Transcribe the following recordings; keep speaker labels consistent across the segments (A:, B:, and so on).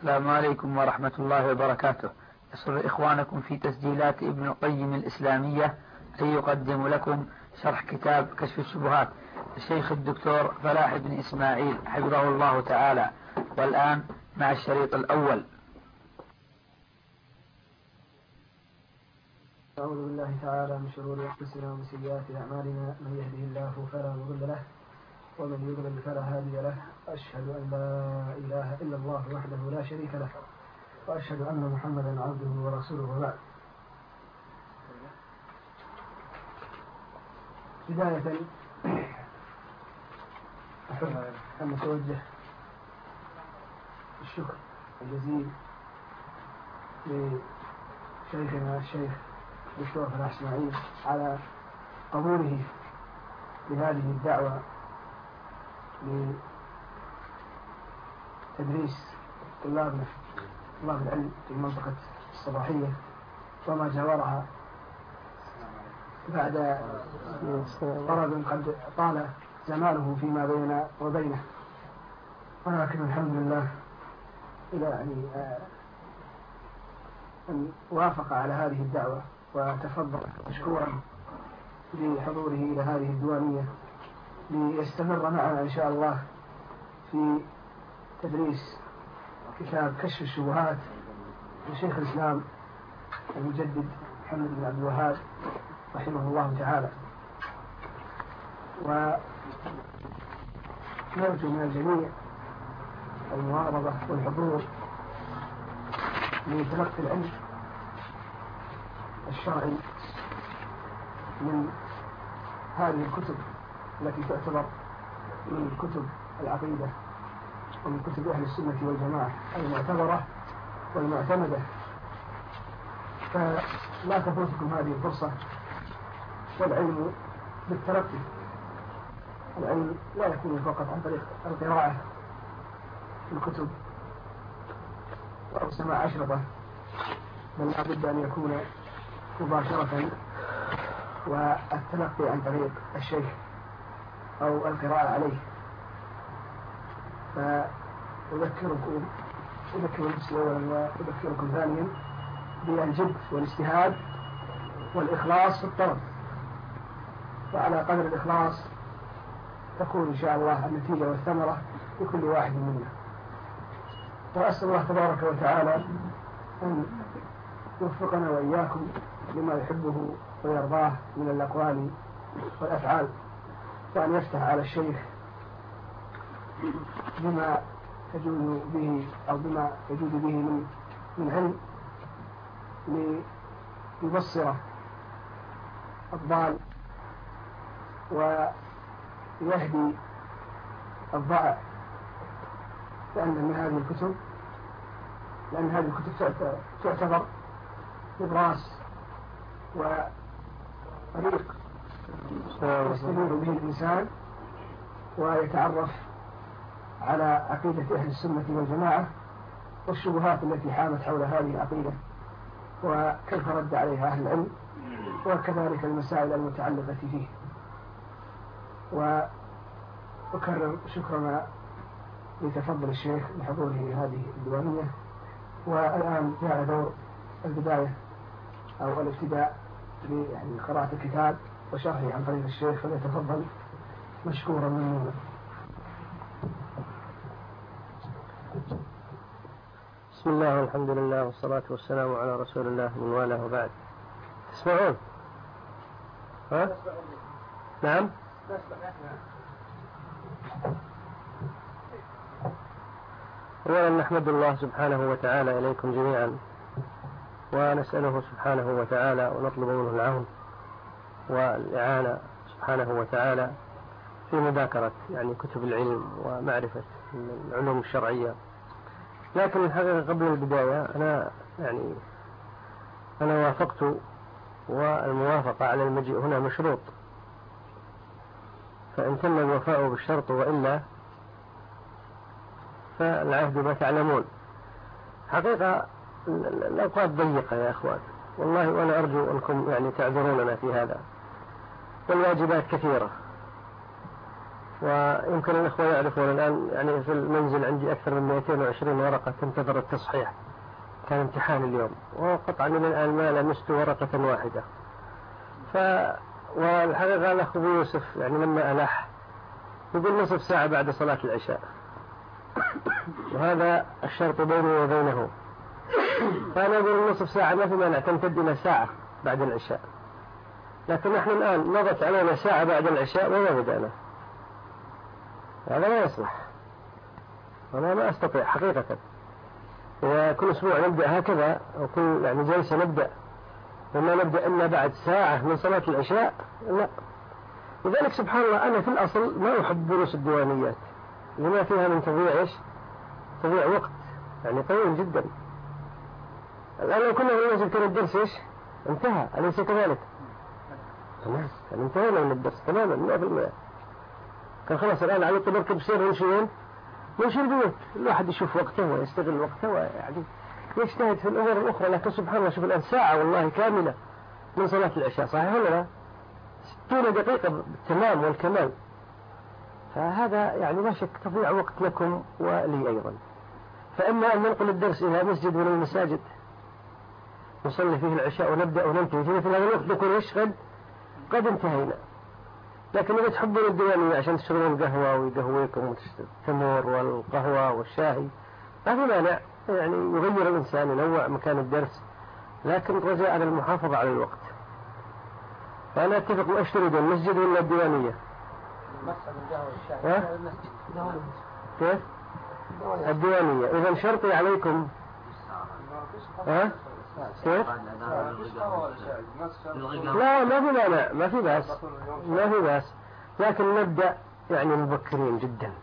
A: السلام عليكم ورحمة الله وبركاته. يسر إخوانكم في تسجيلات ابن القيم الإسلامية أن يقدم لكم شرح كتاب كشف الشبهات الشيخ الدكتور فلاح بن إسماعيل حفظه الله تعالى. والآن مع الشريط الأول.
B: أعوذ بالله تعالى من شرور أنفسنا ومن سيئات أعمالنا، من يهده الله فلا مضل له ومن يضلل فلا هادي له. أشهد أن لا إله إلا الله وحده لا شريك له، وأشهد أن محمدا عبده ورسوله. وبعد. بداية أحب أن أتوجه الشكر الجزيل لشيخنا الشيخ الدكتور فلاح إسماعيل على قبوله بهذه الدعوة لتدريس طلاب العلم في المنطقة الصباحية وما جاورها بعد طرد قد طال زمانه فيما بيننا وبينه، ولكن الحمد لله أن وافق على هذه الدعوة وتفضل مشكورا بحضوره إلى هذه الديوانية ليستمر معنا إن شاء الله في تدريس كتاب كشف الشبهات لشيخ الإسلام المجدد محمد بن عبد الوهاب رحمه الله تعالى. ونرجو من الجميع المواظبة والحضور لتلقي العلم الشرعي من هذه الكتب التي تعتبر من كتب العقيدة ومن كتب أهل السنة والجماعة المعتبرة والمعتمدة، فلا تفوتكم هذه الفرصة. والعلم بالتلقي، العلم لا يكون فقط عن طريق القراءة في الكتب أو سماع أشرطة، بل لا بد أن يكون مباشرة والتلقي عن طريق الشيخ أو القراءة عليه. فأذكر نفسي أولا وأذكركم ثانيا بالجد والاجتهاد والإخلاص في الطلب، وعلى قدر الإخلاص تكون إن شاء الله النتيجة والثمرة لكل واحد منا. وأسأل الله تبارك وتعالى أن يوفقنا وإياكم لما يحبه ويرضاه من الأقوال والأفعال، وأن يفتح على الشيخ بما يجود به أو بما يجود به من علم ليبصر الضال ويهدي الضائع، لأن هذه الكتب تعتبر نبراس وطريق يستمر به الإنسان ويتعرف على عقيدة أهل السنة والجماعة والشبهات التي حامت حول هذه العقيدة وكيف رد عليها أهل العلم، وكذلك المسائل المتعلقة فيه. وأكرر شكرنا لتفضل الشيخ بحضوره هذه الديوانية. والآن جاء دور البداية أو الابتداء لقراءة الكتاب وشرحه عن طريق الشيخ، فليتفضل مشكورا ممنونا.
C: بسم الله والحمد لله والصلاة والسلام على رسول الله من والاه وبعد. تسمعون؟ ها؟ نعم؟ أولا نحمد الله سبحانه وتعالى إليكم جميعا، ونسأله سبحانه وتعالى ونطلب منه العون والإعانة سبحانه وتعالى في مذاكرة كتب العلم ومعرفة العلوم الشرعية. لكن الحقيقة قبل البداية أنا وافقت، والموافقة على المجيء هنا مشروط، فإن تم الوفاء بالشرط وإلا فالعهد ما تعلمون. حقيقة الأوقات ضيقة يا أخوان والله، وأنا أرجو أنكم تعذروننا في هذا، والواجبات كثيرة، ويمكن الإخوة يعرفون الآن يعني في المنزل عندي أكثر من 220 ورقة تنتظر التصحيح، كان امتحان اليوم وقطعا من الآن ما لمست ورقة واحدة. والحقيقة الأخ أبو يوسف يعني لما ألح يقول نصف ساعة بعد صلاة العشاء، وهذا الشرط بيني وبينه، فأنا أقول نصف ساعة ما في مانع تمتد إلى ساعة بعد العشاء، لكن نحن الآن مضت علينا ساعة بعد العشاء وما بدأنا، هذا لا يصلح، أنا ما أستطيع حقيقة. وكل أسبوع نبدأ هكذا، أو كل يعني جلسة نبدأ وما نبدأ إلا بعد ساعة من صلاة العشاء، لا. لذلك سبحان الله أنا في الأصل ما أحب دروس الديوانيات لما فيها من تضييع إيش؟ تضييع وقت يعني طويل جدا. الآن لو كنا في المسجد كان الدرس إيش؟ انتهى، أليس كذلك؟ تمام، كان انتهينا من الدرس تماما 100%. كان خلاص الآن على طول نركب سير نمشي البيوت، الواحد يشوف وقته ويستغل وقته ويعني يجتهد في الأمور الأخرى. لكن سبحان الله شوف الآن ساعة والله كاملة من صلاة العشاء، صحيح ولا لا؟ 60 دقيقة بالتمام والكمال، فهذا يعني لا شك تضيع وقت لكم ولي أيضا. فإما أن ننقل الدرس إلى مسجد من المساجد نصلي فيه العشاء ونبدأ وننتهي في مثل هذا الوقت نكون قد انتهينا. لكن إذا تحبون الديوانية عشان تشربون القهوة ويقهويكم التمر والقهوة والشاهي ما في مانع، يعني يغير الإنسان ينوع مكان الدرس، لكن رجاء على المحافظة على الوقت. فأنا أتفق وأشتري المسجد ولا الديوانية؟ كيف؟ الديوانية. إذا شرطي عليكم كيف؟ لا ما في مانع، ما في بأس، لكن نبدأ يعني مبكرين جدا،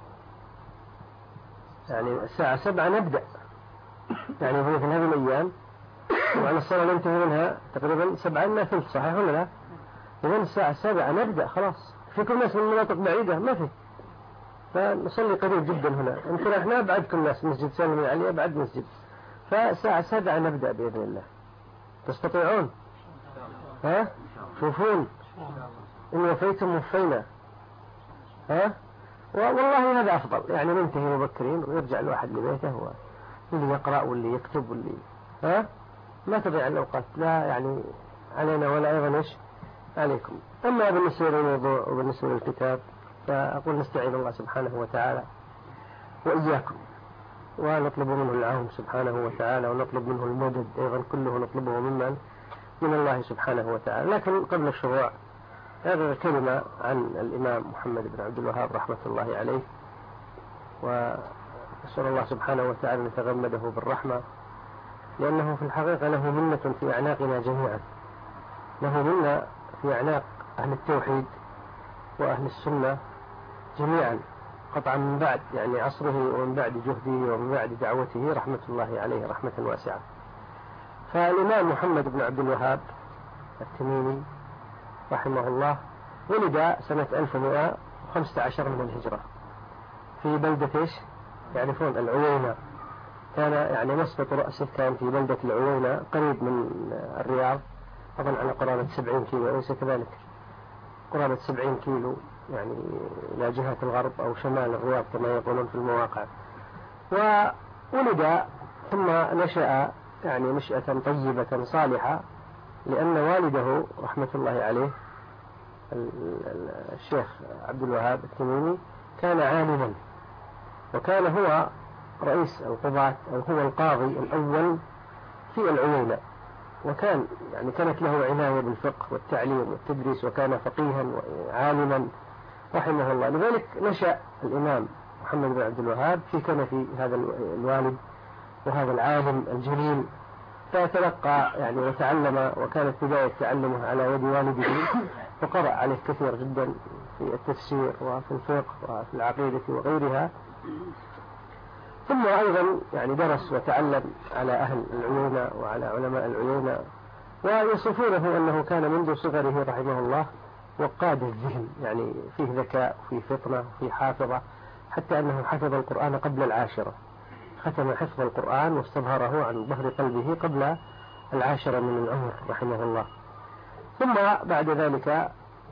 C: يعني الساعة 7 نبدأ، يعني في مثل هذه الأيام وعلى الصلاة ننتهي منها تقريبا 7 إلا ثلث، صحيح ولا لا؟ إذن الساعة 7 نبدأ خلاص. في كل ناس من مناطق بعيدة ما في، فنصلي قريب جدا هنا. يمكن احنا أبعد كل الناس، مسجد سالم العلي أبعد مسجد، فالساعة 7 نبدأ بإذن الله. تستطيعون؟ ها؟ شوفون إن وفيتم وفينا، ها؟ والله هذا أفضل، يعني ننتهي مبكرين ويرجع الواحد لبيته واللي يقرأ واللي يكتب واللي ها؟ ما تضيع الأوقات لا يعني علينا ولا أيضا إيش عليكم. أما بالنسبة للموضوع وبالنسبة للكتاب فأقول نستعين الله سبحانه وتعالى وإياكم، ونطلب منه العون سبحانه وتعالى، ونطلب منه المدد أيضا، كله نطلبه من الله سبحانه وتعالى. لكن قبل الشروع هذا كلمة عن الإمام محمد بن عبد الوهاب رحمة الله عليه، وأسأل الله سبحانه وتعالى أن يتغمده بالرحمة، لأنه في الحقيقة له منة في أعناقنا جميعا، له منة في أعناق أهل التوحيد وأهل السنة جميعا قطعا من بعد يعني عصره ومن بعد جهده ومن بعد دعوته رحمة الله عليه رحمة واسعة. فالإمام محمد بن عبد الوهاب التميمي رحمه الله ولد سنة 1115 من الهجرة في بلدة إيش؟ يعرفون العوينة، كان يعني مسقط رأسه كان في بلدة العوينة قريب من الرياض، أظن على قرابة 70 كيلو أليس كذلك؟ قرابة 70 كيلو يعني إلى جهة الغرب أو شمال الرياض كما يقولون في المواقع. وولد ثم نشأ يعني نشأة طيبة صالحة، لأن والده رحمة الله عليه الشيخ عبد الوهاب التميمي كان عالما، وكان هو رئيس القضاة أو هو القاضي الأول في العوينة، وكان يعني كانت له عناية بالفقه والتعليم والتدريس، وكان فقيها وعالما رحمه الله. لذلك نشأ الإمام محمد بن عبد الوهاب في كنف هذا الوالد وهذا العالم الجليل، فتلقى يعني وتعلم، وكانت بداية تعلمه على يد والده، وقرأ عليه كثير جدا في التفسير وفي الفقه وفي العقيدة وغيرها. ثم أيضا يعني درس وتعلم على أهل العيونة وعلى علماء العيونة، ويصفونه أنه كان منذ صغره رحمه الله وقاد الذهن، يعني فيه ذكاء وفيه فطنة وفيه حافظة، حتى أنه حفظ القرآن قبل العاشرة، ختم حفظ القرآن واستظهره عن ظهر قلبه قبل العاشرة من العمر رحمه الله. ثم بعد ذلك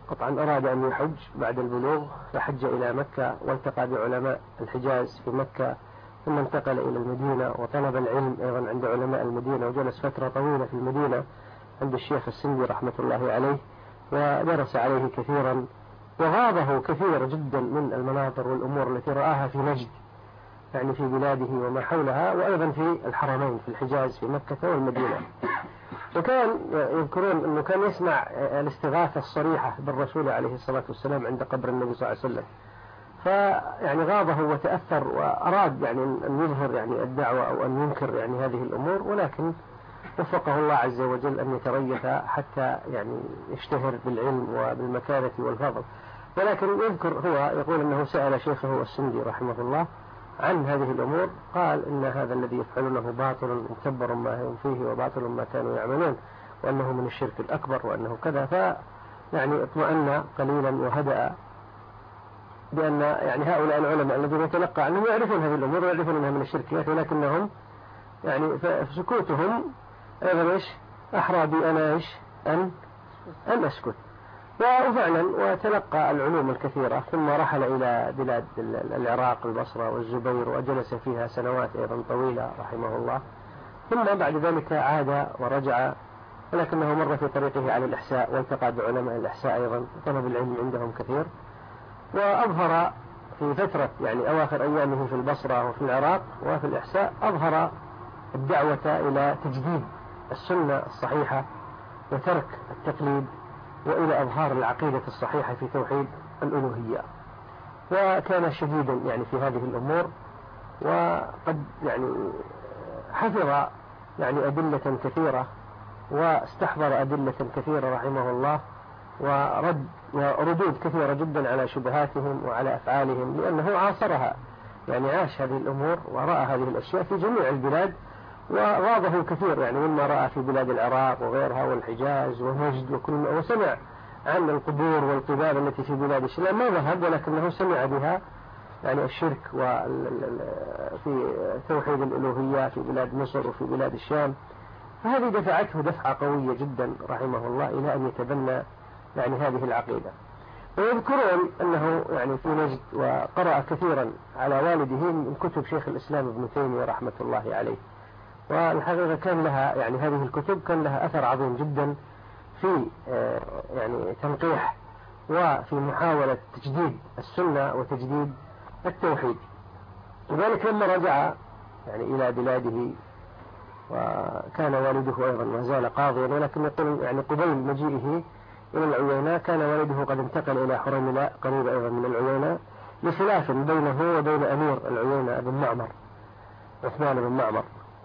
C: قطعا أراد أن يحج بعد البلوغ، فحج إلى مكة والتقى بعلماء الحجاز في مكة، ثم انتقل إلى المدينة وطلب العلم أيضا عند علماء المدينة، وجلس فترة طويلة في المدينة عند الشيخ السندي رحمة الله عليه، ودرس عليه كثيرا، وغابه كثير جدا من المناظر والأمور التي رآها في نجد يعني في بلاده وما حولها، وأيضا في الحرمين في الحجاز في مكة والمدينة. وكان يذكرون أنه كان يسمع الاستغاثة الصريحة بالرسول عليه الصلاة والسلام عند قبر النبي صلى الله عليه وسلم، فيعني غاضه وتأثر وأراد يعني أن يظهر يعني الدعوة أو أن ينكر يعني هذه الأمور، ولكن وفقه الله عز وجل أن يتريث حتى يعني يشتهر بالعلم وبالمكانة والفضل. ولكن يذكر هو يقول أنه سأل شيخه السندي رحمه الله عن هذه الأمور، قال إن هذا الذي يفعلونه باطل مكبر ما هم فيه وباطل ما كانوا يعملون، وأنه من الشرك الأكبر وأنه كذا. فيعني اطمأن قليلا وهدأ بأن يعني هؤلاء العلماء الذين يتلقى عنهم يعرفون هذه الأمور ويعرفون أنها من الشركيات، ولكنهم يعني فسكوتهم أيضا إيش أحرى بي أنا إيش أن أسكت. وفعلا وتلقى العلوم الكثيرة، ثم رحل إلى بلاد العراق البصرة والزبير، وجلس فيها سنوات أيضا طويلة رحمه الله، ثم بعد ذلك عاد ورجع، ولكنه مر في طريقه على الإحساء والتقى بعلماء الإحساء أيضا، طلب العلم عندهم كثير، وأظهر في فترة يعني أواخر أيامه في البصرة وفي العراق وفي الإحساء أظهر الدعوة إلى تجديد السنة الصحيحة وترك التقليد، وإلى أظهار العقيدة الصحيحة في توحيد الألوهية. وكان شديدا يعني في هذه الأمور، وقد يعني حفظ يعني أدلة كثيرة واستحضر أدلة كثيرة رحمه الله، وردود كثيرة جدا على شبهاتهم وعلى أفعالهم، لأنه عاصرها يعني عاش هذه الأمور ورأى هذه الأشياء في جميع البلاد، وغاضه كثير يعني مما رأى في بلاد العراق وغيرها والحجاز ونجد وكل وسمع عن القبور والقباب التي في بلاد الشام، ما ذهب ولكنه سمع بها يعني الشرك في توحيد الألوهية في بلاد مصر وفي بلاد الشام. فهذه دفعته دفعة قوية جدا رحمه الله إلى أن يتبنى يعني هذه العقيدة. ويذكرون أنه يعني في نجد وقرأ كثيرا على والده من كتب شيخ الإسلام ابن تيمية رحمة الله عليه، والحقيقة كان لها يعني هذه الكتب كان لها أثر عظيم جدا في يعني تنقيح وفي محاولة تجديد السنة وتجديد التوحيد. لذلك لما رجع يعني إلى بلاده، وكان والده أيضا ما زال قاضيا، ولكن يقول يعني قبيل مجيئه إلى العيينة كان والده قد انتقل إلى حريملاء قريب أيضا من العيينة، لخلاف بينه وبين أمير العيينة بن معمر عثمان بن معمر،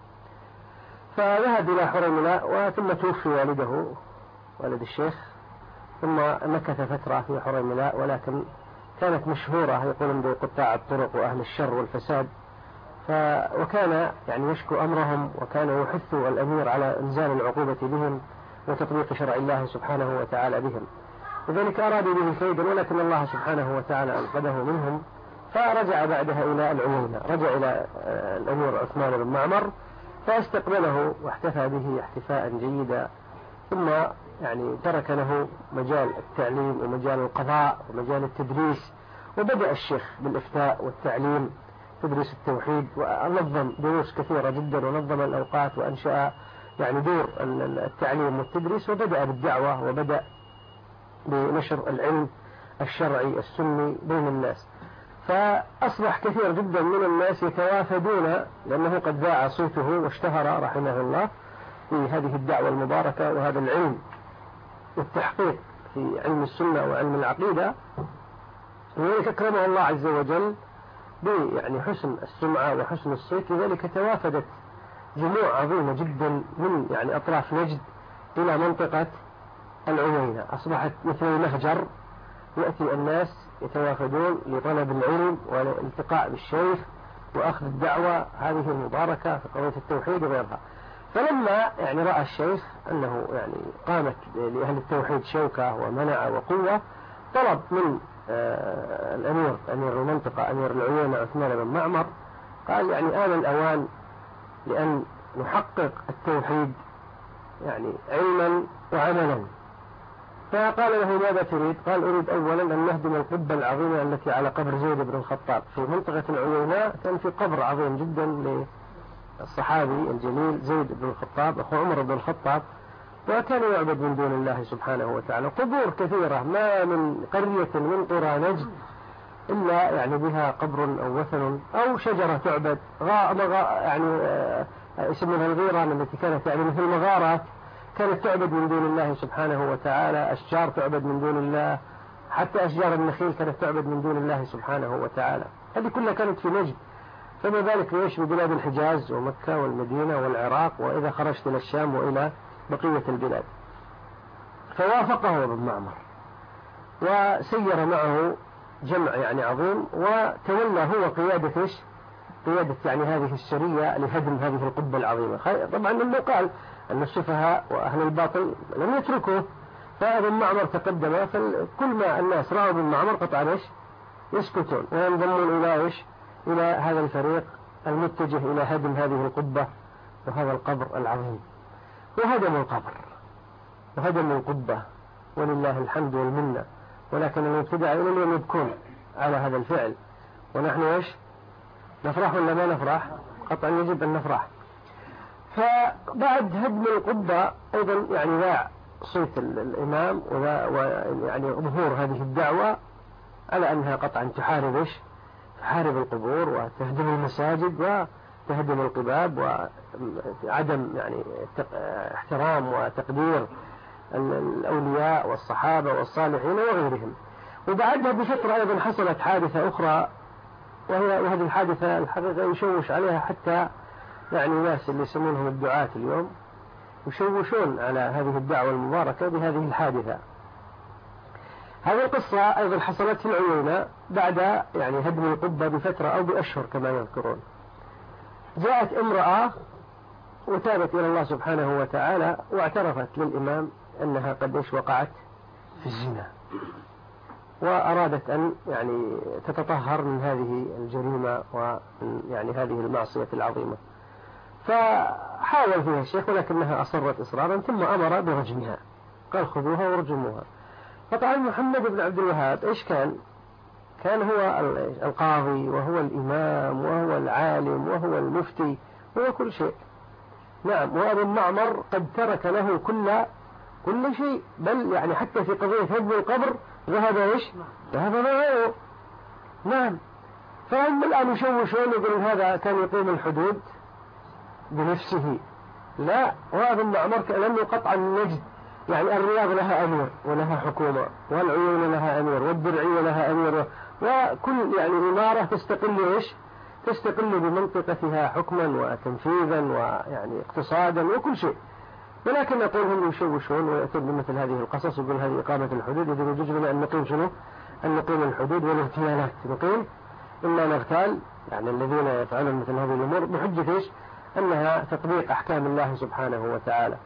C: فذهب إلى حريملاء وثم توفي والده والد الشيخ، ثم مكث فترة في حريملاء، ولكن كانت مشهورة يقولون بقطاع الطرق وأهل الشر والفساد، وكان يعني يشكو أمرهم، وكان يحث الأمير على إنزال العقوبة بهم وتطبيق شرع الله سبحانه وتعالى بهم، لذلك أرادوا به كيدا، ولكن الله سبحانه وتعالى أنقذه منهم، فرجع بعدها إلى العيينة، رجع إلى الأمير عثمان بن معمر فاستقبله واحتفى به احتفاء جيدا، ثم يعني ترك له مجال التعليم ومجال القضاء ومجال التدريس، وبدأ الشيخ بالإفتاء والتعليم تدريس التوحيد، ونظم دروس كثيرة جدا ونظم الأوقات وأنشأ يعني دور التعليم والتدريس، وبدأ بالدعوة وبدأ بنشر العلم الشرعي السني بين الناس، فأصبح كثير جدا من الناس يتوافدون لأنه قد ذاع صوته واشتهر رحمه الله في هذه الدعوة المباركة وهذا العلم والتحقيق في علم السنة وعلم العقيدة، ولذلك أكرمه الله عز وجل يعني حسن السمعة وحسن الصيت، لذلك توافدت جموع عظيمة جدا من يعني أطراف نجد إلى منطقة العيينة، أصبحت مثل المهجر، يأتي الناس يتوافدون لطلب العلم والالتقاء بالشيخ وأخذ الدعوة هذه المباركة في قضية التوحيد وغيرها. فلما يعني رأى الشيخ أنه يعني قامت لأهل التوحيد شوكة ومنع وقوة، طلب من الأمير أمير المنطقة أمير العيينة عثمان بن معمر، قال يعني آن الأوان لأن نحقق التوحيد يعني علما وعملا، فقال له ماذا تريد؟ قال أريد أولا أن نهدم القبة العظيمة التي على قبر زيد بن الخطاب في منطقة العييناء. كان في قبر عظيم جدا للصحابي الجليل زيد بن الخطاب أخو عمر بن الخطاب، وكان يعبد من دون الله سبحانه وتعالى. قبور كثيرة، ما من قرية من قرى نجد إلا يعني بها قبر أو وثن أو شجرة تعبد، يعني يسمونها الغيران التي كانت يعني مثل المغارات، كانت تعبد من دون الله سبحانه وتعالى. أشجار تعبد من دون الله، حتى أشجار النخيل كانت تعبد من دون الله سبحانه وتعالى. هذه كلها كانت في نجد، فما بالك ليش ببلاد الحجاز ومكة والمدينة والعراق، وإذا خرجت إلى الشام وإلى بقية البلاد. فوافقه ابن معمر وسير معه جمع يعني عظيم، وتولى هو قيادة يعني هذه السرية لهدم هذه القبة العظيمة. طبعا انه قال أن السفهاء وأهل الباطل لم يتركوه، فابن معمر تقدم، فكل ما الناس رأوا ابن معمر قطعا يسكتون وينضمون إلى هذا الفريق المتجه إلى هدم هذه القبة وهذا القبر العظيم. وهدموا القبر وهدموا القبة ولله الحمد والمنة، ولكن المبتدع إلى اليوم يبكون على هذا الفعل، ونحن نفرح ولا ما نفرح؟ قطعا يجب أن نفرح. فبعد هدم القبة أيضا يعني ذاع صيت الإمام ويعني ظهور هذه الدعوة على أنها قطعا تحارب القبور وتهدم المساجد وتهدم القباب وعدم يعني احترام وتقدير الأولياء والصحابة والصالحين وغيرهم. وبعدها بفترة أيضا حصلت حادثة أخرى، وهذه الحادثة الحقيقة يشوش عليها حتى يعني الناس اللي يسمونهم الدعاة اليوم يشوشون على هذه الدعوة المباركة بهذه الحادثة. هذه القصة أيضا حصلت في العيينة بعد يعني هدم القبة بفترة أو بأشهر كما يذكرون. جاءت امرأة وتابت إلى الله سبحانه وتعالى واعترفت للإمام أنها قد وقعت في الزنا، وأرادت أن يعني تتطهر من هذه الجريمة ومن يعني هذه المعصية العظيمة. فحاول فيها الشيخ ولكنها أصرت إصرارا، ثم أمر برجمها، قال خذوها ورجموها. فطبعا محمد بن عبد الوهاب إيش كان هو القاضي وهو الإمام وهو العالم وهو المفتي وهو كل شيء. نعم، وابن معمر قد ترك له كل شيء، بل يعني حتى في قضية هدم القبر ذهب معه. نعم، فهم الآن يشوشون يقولون هذا كان يقيم الحدود بنفسه. لا، وابن معمر لم يقطع النجد، يعني الرياض لها أمير ولها حكومة، والعيون لها أمير، والدرعية لها أمير، وكل يعني إمارة تستقل بمنطقتها حكما وتنفيذا ويعني اقتصادا وكل شيء. ولكن نقول هم يشوشون ويأتون بمثل هذه القصص، يقول هذه إقامة الحدود، إذا يجوز لنا أن نقيم أن نقيم الحدود والاغتيالات، نقيم إلا نغتال يعني الذين يفعلون مثل هذه الأمور بحجة أنها تطبيق أحكام الله سبحانه وتعالى.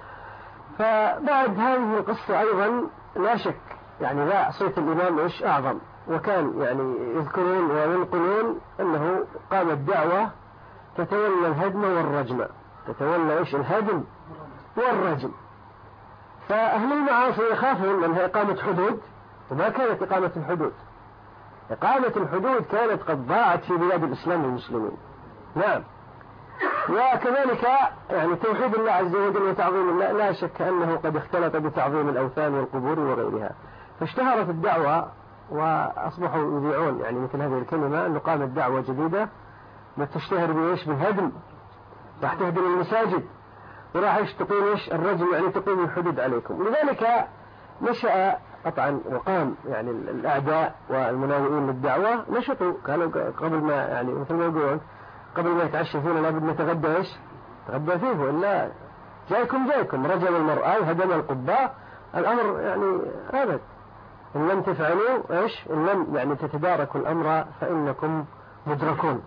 C: فبعد هذه القصة أيضا لا شك يعني ذا صيت الإمام أعظم، وكان يعني يذكرون وينقلون أنه قامت دعوة تتولى الهدم والرجم، تتولى الهدم والرجم. فأهل المعاصي يخافون أنها إقامة حدود، وما كانت إقامة الحدود. إقامة الحدود كانت قد ضاعت في بلاد الإسلام والمسلمين. نعم، وكذلك يعني توحيد الله عز وجل وتعظيم الله لا شك أنه قد اختلط بتعظيم الأوثان والقبور وغيرها. فاشتهرت الدعوة وأصبحوا يذيعون يعني مثل هذه الكلمة، أنه قامت دعوة جديدة تشتهر بالهدم، راح تهدم المساجد وراح تقيم الرجم، يعني تقيم الحدود عليكم. لذلك نشأ قطعا وقام يعني الأعداء والمناوئين للدعوة نشطوا، كانوا قبل ما يعني مثل ما يقولون قبل ما يتعشى فينا لابد نتغدى نتغدى فيه، وإلا جايكم رجل المرأة وهدم القبة. الأمر يعني أبد، إن لم تفعلوا إن لم يعني تتداركوا الأمر فإنكم مدركون.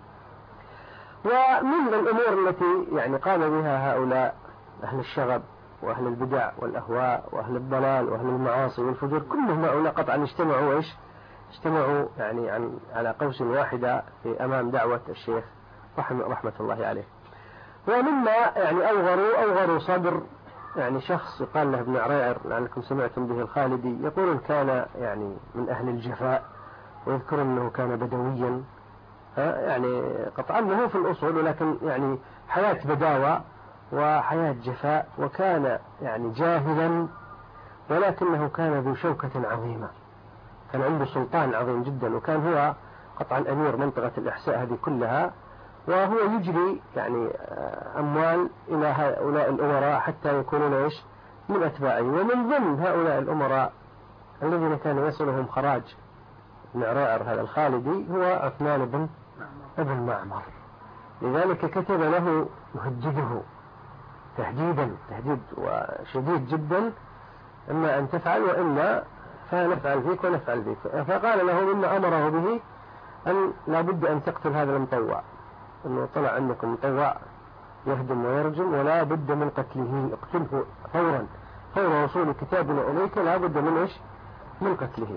C: ومن الأمور التي يعني قام بها هؤلاء أهل الشغب وأهل البدع والأهواء وأهل الضلال وأهل المعاصي والفجور، كلهم هؤلاء قطعا اجتمعوا يعني على قوس واحدة في أمام دعوة الشيخ رحمة الله عليه. ومما يعني أوغروا صدر يعني شخص يقال له ابن عريعر لعلكم سمعتم به الخالدي، يقولون كان يعني من أهل الجفاء، ويذكر أنه كان بدويا، يعني قطعا هو في الأصول، ولكن يعني حياة بداوة وحياة جفاء، وكان يعني جاهلا ولكنه كان ذو شوكة عظيمة، كان عنده سلطان عظيم جدا، وكان هو قطعا أمير منطقة الإحساء هذه كلها، وهو يجري يعني أموال إلى هؤلاء الأمراء حتى يكونون إيش من أتباعه. ومن ضمن هؤلاء الأمراء الذين كان يصلهم خراج ابن عريعر هذا الخالدي هو عثمان بن معمر، لذلك كتب له يهدده تهديد وشديد جدا، إما أن تفعل وإلا فنفعل فيك ونفعل فيك. فقال له مما أمره به أن لابد أن تقتل هذا المطوع، أنه طلع عندكم مطوع يهدم ويرجم ولا بد من قتله، اقتله فورا، فور وصول كتابنا إليك لا بد من إيش من قتله.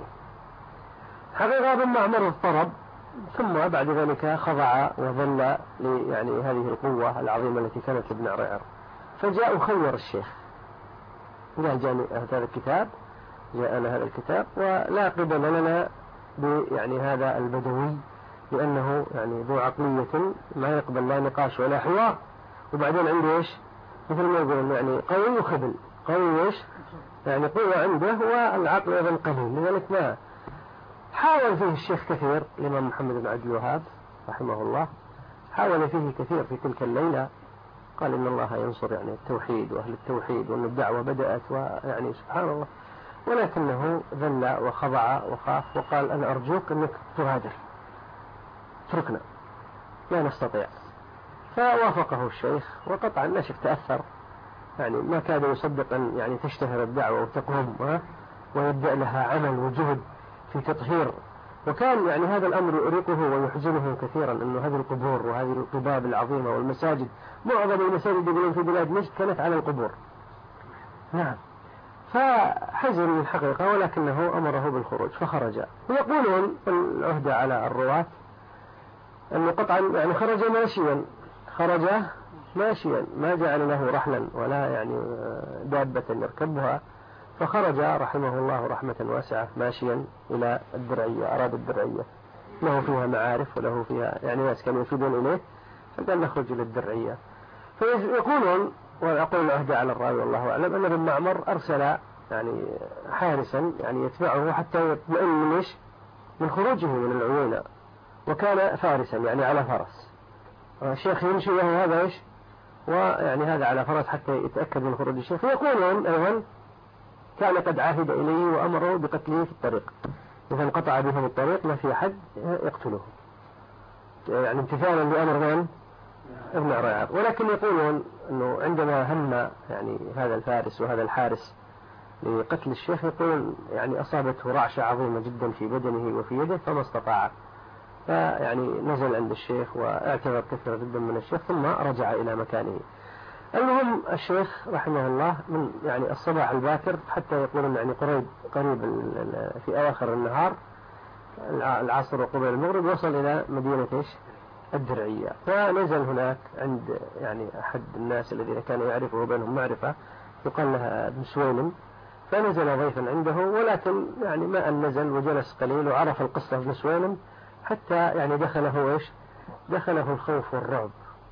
C: حقيقة ابن معمر اضطرب، ثم بعد ذلك خضع وظل يعني هذه القوة العظيمة التي كانت لابن عريعر. فجاء خير الشيخ، قال جاني هذا الكتاب، جاءنا هذا الكتاب ولا قبل لنا يعني هذا البدوي، لأنه يعني ذو عقلية ما يقبل لا نقاش ولا حوار، وبعدين عنده إيش مثل ما يقول يعني قوي وخبل، قوي إيش يعني قوة عنده والعقل أيضا قليل. لذلك ما حاول فيه الشيخ كثير، الإمام محمد بن عبد الوهاب رحمه الله حاول فيه كثير في تلك الليلة، قال إن الله ينصر يعني التوحيد وأهل التوحيد وأن الدعوة بدأت، ويعني سبحان الله، ولكنه ذل وخضع وخاف وقال أنا أرجوك أنك تغادر، اتركنا لا نستطيع. فوافقه الشيخ، وقطعا الناس تأثر، يعني ما كاد يصدق أن يعني تشتهر الدعوة وتقوم ويبدأ لها عمل وجهد في تطهير. وكان يعني هذا الأمر يؤرقه ويحزنه كثيرا، أنه هذه القبور وهذه القباب العظيمة والمساجد، معظم المساجد يقولون في بلاد نجد كانت على القبور، نعم، فحزن الحقيقة، ولكنه أمره بالخروج فخرج. ويقولون العهدة على الرواة أنه قطعا يعني خرج ماشيا ما جعل له رحلا ولا يعني دابة يركبها، فخرج رحمه الله رحمة واسعة ماشيا إلى الدرعية، أراد الدرعية، له فيها معارف وله فيها يعني ناس كانوا يفيدون إليه، فقال نخرج إلى الدرعية. فيقولون، وأقول العهد على الرأي والله أعلم، أن ابن معمر أرسل يعني حارسا يعني يتبعه حتى يطمئن من إيش من خروجه من العيونة، وكان فارسا يعني على فرس، الشيخ يمشي وهو هذا إيش ويعني هذا على فرس حتى يتأكد من خروج الشيخ. فيقولون أيضا كان قد عاهد إليه وأمره بقتله في الطريق، إذا انقطع بهم الطريق ما في أحد يقتله، يعني امتثالا لأمر من ابن عريعر. ولكن يقولون أنه عندما هم يعني هذا الفارس وهذا الحارس لقتل الشيخ، يقولون يعني أصابته رعشة عظيمة جدا في بدنه وفي يده فما استطاع، فيعني نزل عند الشيخ واعتذر كثيرا جدا من الشيخ ثم رجع إلى مكانه. المهم الشيخ رحمه الله من يعني الصباح الباكر حتى يقولون يعني قريب في أواخر النهار العصر وقبل المغرب وصل إلى مدينة إيش الدرعية، فنزل هناك عند يعني أحد الناس الذين كان يعرفه بينهم معرفة يقال لها ابن سويلم، فنزل ضيفا عنده، ولكن يعني ما أن نزل وجلس قليل وعرف القصة ابن سويلم حتى يعني دخله الخوف والرعب.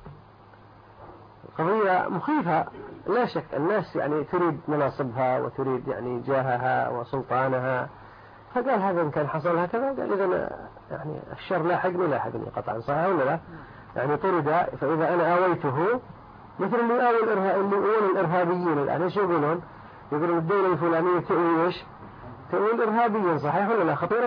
C: قضية مخيفة لا شك، الناس يعني تريد مناصبها وتريد يعني جاهها وسلطانها، فقال هذا إن كان حصل هكذا قال إذا يعني الشر لاحقني قطعا، صحيح ولا لا؟ يعني طرد، فإذا أنا آويته مثل اللي آوي الإرهابيين الآن ايش يقولون؟ يقولون الدولة الفلانية تؤوي ايش؟ تؤوي الإرهابيين، صحيح ولا لا؟ خطيرة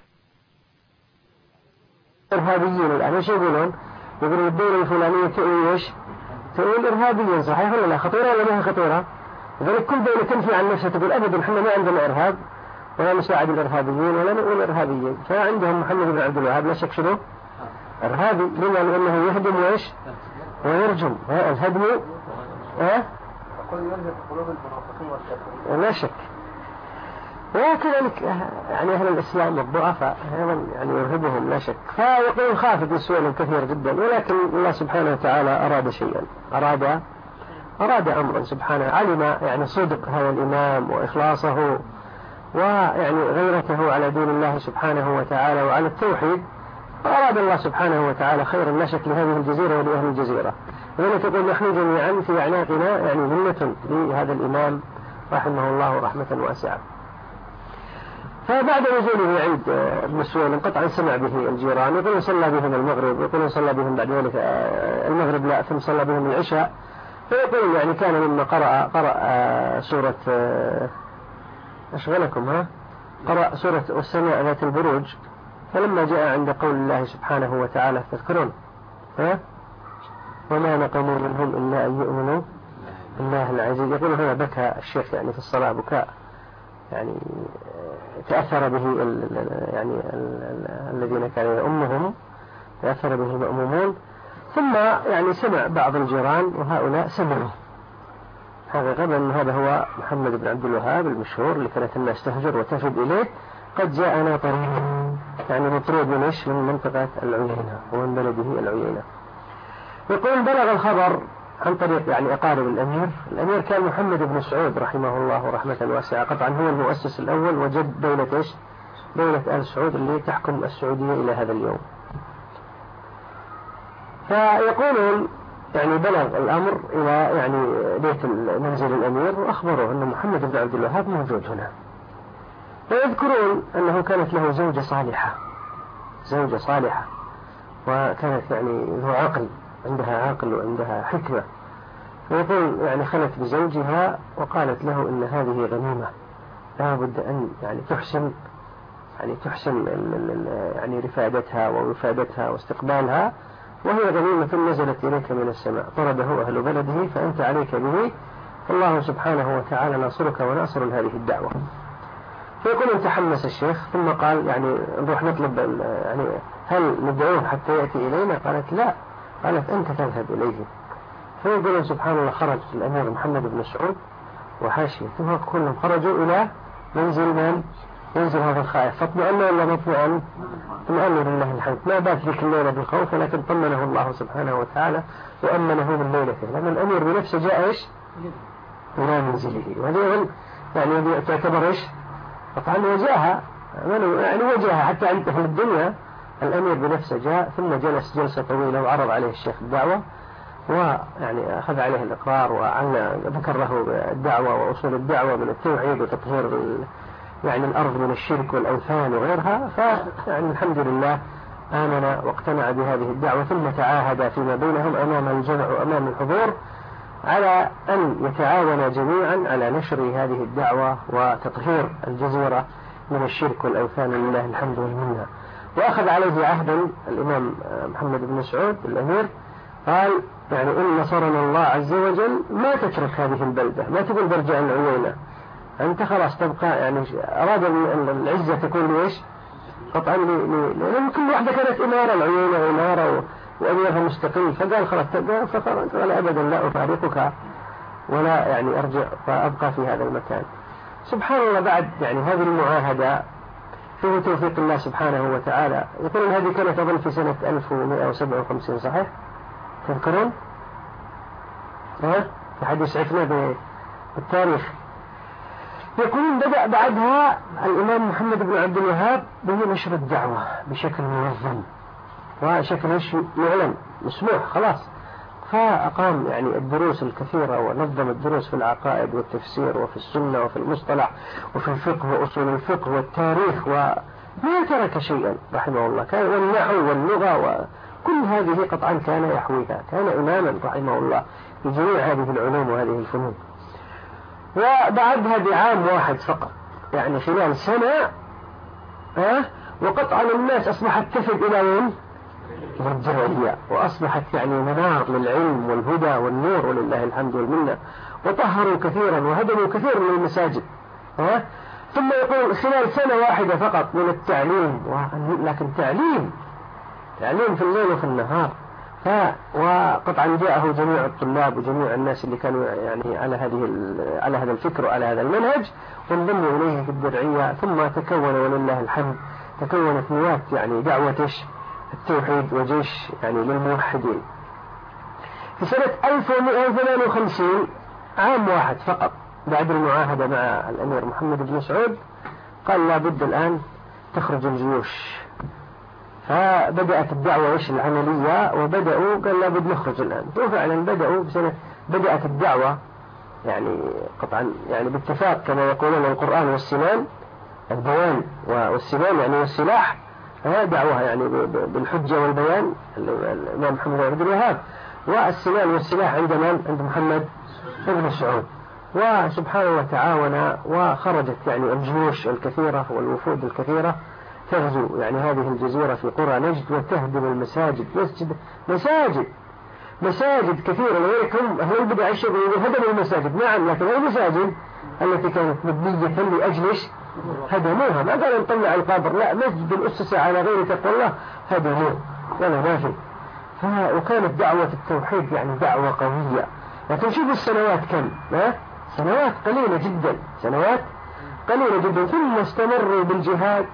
C: الإرهابيين الآن ايش يقولون؟ يقولون الدولة الفلانية تؤوي ايش؟ تؤوي الإرهابيين، صحيح ولا لا؟ خطيرة ولا ما هي خطيرة؟ لذلك كل دولة تنفي عن نفسها تقول أبدا احنا ما عندنا إرهاب ولا نساعد الإرهابيين ولا نؤول الإرهابيين. فعندهم محمد بن عبد الوهاب لا شك شنو؟ إرهابي، لما لأنه يهدم وإيش ويرجم، الهدم لا شك. وكذلك يعني أهل الإسلام والضعفاء أيضا يعني يرهبهم لا شك. فيقول خافت من سؤال كثير جدا، ولكن الله سبحانه وتعالى أراد شيئا، أراد أراد أمرا سبحانه، علم يعني صدق هذا الإمام وإخلاصه ويعني غيرته على دين الله سبحانه وتعالى وعلى التوحيد، فأراد الله سبحانه وتعالى خير النشك لهذه الجزيرة ولأهل الجزيرة. وهنا تقول نحن جميعا في أعناقنا يعني منة لهذا الإمام رحمه الله رحمة واسعة. فبعد نزوله عيد ابن سويلم قطعا سمع به الجيران، يقولون صلى بهم المغرب، يقولون صلى بهم بعد ذلك المغرب لا ثم صلى بهم العشاء. فيقول يعني كان مما قرأ سورة أشغلكم قرأ سورة والسماء ذات البروج، فلما جاء عند قول الله سبحانه وتعالى تذكرون وما نقموا منهم إلا أن يؤمنوا بالله العزيز، يقول هنا بكى الشيخ يعني في الصلاة بكاء يعني تأثر به يعني الذين كانوا يؤمهم، تأثر به المأمومون. ثم يعني سمع بعض الجيران وهؤلاء سمعوا حقيقة أن هذا هو محمد بن عبد الوهاب المشهور اللي كانت الناس تهجر وتفد إليه، قد جاءنا طريق يعني مطرود من منطقة العيينة ومن بلده العيينة. يقول بلغ الخبر عن طريق يعني أقارب الأمير كان محمد بن سعود رحمه الله رحمة واسعة، قطعا هو المؤسس الأول وجد دولة دولة آل سعود اللي تحكم السعودية إلى هذا اليوم. فيقولون يعني بلغ الأمر إلى يعني بيت منزل الأمير وأخبروه أن محمد بن عبد الوهاب موجود هنا. ويذكرون أنه كانت له زوجة صالحة وكانت يعني ذو عقل، عندها عقل وعندها حكمة. ويقول يعني خلت بزوجها وقالت له إن هذه غنيمة لا بد أن يعني تحسن يعني رفادتها ووفادتها واستقبالها، وهي غنيمة نزلت إليك من السماء طرده أهل بلده فأنت عليك به، فالله سبحانه وتعالى ناصرك وناصر هذه الدعوة. فيقول تحمس الشيخ ثم قال يعني نروح نطلب يعني هل ندعوه حتى يأتي إلينا؟ قالت لا، قالت أنت تذهب إليه. فيقول سبحان الله خرج الأمير محمد بن سعود وحاشية ثم كلهم خرجوا إلى منزل هذا الخائف، فاطمئن ولا مطمئن؟ اطمئن لله الحمد، ما بات ذيك الليلة بالخوف ولكن طمنه الله سبحانه وتعالى وأمنه من ليلته، لأن الأمير بنفسه جاء إلى منزله. وهذه يعني تعتبر طبعا وجاها حتى عند أهل الدنيا. الأمير بنفسه جاء ثم جلس جلسة طويلة وعرض عليه الشيخ الدعوة ويعني أخذ عليه الإقرار وذكر له الدعوة وأصول الدعوة من التوحيد وتطهير يعني الأرض من الشرك والأوثان وغيرها. فيعني الحمد لله آمن واقتنع بهذه الدعوة، ثم تعاهد فيما بينهم أمام الجمع وأمام الحضور على أن يتعاون جميعا على نشر هذه الدعوة وتطهير الجزيرة من الشرك والأوثان لله الحمد والمنة. وأخذ عليه عهدا الإمام محمد بن سعود الأمير، قال يعني إن نصرنا الله عز وجل ما تترك هذه البلدة، ما تقول برجع العيينة، أنت خلاص تبقى يعني أراد العزة تكون قطعا لأن كل واحدة كانت إمارة، العيينة إمارة وأميرها مستقل، فقال خلاص قال أبدا لا أفارقك ولا يعني أرجع وأبقى في هذا المكان. سبحان الله بعد يعني هذه المعاهدة فيه توفيق الله سبحانه وتعالى. يقولون هذه كانت أظن في سنة 1157 صحيح؟ تذكرون؟ في حد يسعفنا بالتاريخ. يقولون بدأ بعدها الإمام محمد بن عبد الوهاب بنشر الدعوة بشكل منظم وشكل معلن مسموح خلاص. فأقام يعني الدروس الكثيرة ونظم الدروس في العقائد والتفسير وفي السنة وفي المصطلح وفي الفقه وأصول الفقه والتاريخ، وما ترك شيئا رحمه الله. كان والنحو واللغة وكل هذه قطعا كان يحويها، كان إماما رحمه الله في جميع هذه العلوم وهذه الفنون. وبعدها بعام واحد فقط يعني خلال سنة وقطعا الناس أصبحت تفد إلى وين؟ الدرعية، وأصبحت يعني منار للعلم والهدى والنور ولله الحمد والمنة، وطهروا كثيرا وهدموا كثير من المساجد. ثم يقول خلال سنة واحدة فقط من التعليم، لكن تعليم في الليل وفي النهار. وقطعا جاءه جميع الطلاب وجميع الناس اللي كانوا يعني على هذا الفكر وعلى هذا المنهج وانضموا إليه في الدرعية. ثم تكون ولله الحمد تكونت نواة يعني دعوة التوحيد وجيش يعني للموحدين. في سنة 1158 عام واحد فقط بعد المعاهدة مع الأمير محمد بن سعود قال لا بد الآن تخرج الجيوش. فبدأت الدعوة العملية وبدأوا قال لا بد نخرج الآن. وفعلا بدأوا بدأت الدعوة يعني قطعا يعني باتفاق كما يقولون القرآن والسنان، البيان والسنان يعني والسلاح، دعوها يعني بالحجة والبيان الإمام محمد بن عبد الوهاب، والسنان والسلاح عند من؟ عند محمد بن سعود. وسبحان الله تعاون وخرجت يعني الجيوش الكثيرة والوفود الكثيرة تغزو يعني هذه الجزيرة في قرى نجد وتهدم المساجد، مساجد كثيرة. لذلك أهل البدع الشيعية هدموا المساجد، نعم، لكن المساجد التي كانت مبنية لأجل هدموها. ما قالوا نطلع القبر، لا، مسجد أسس على غير تقوى الله هدموه ولا ما في. وكانت دعوة التوحيد يعني دعوة قوية. لكن شوفوا السنوات كم، سنوات قليلة جدا، سنوات قليلة جدا، ثم استمروا بالجهاد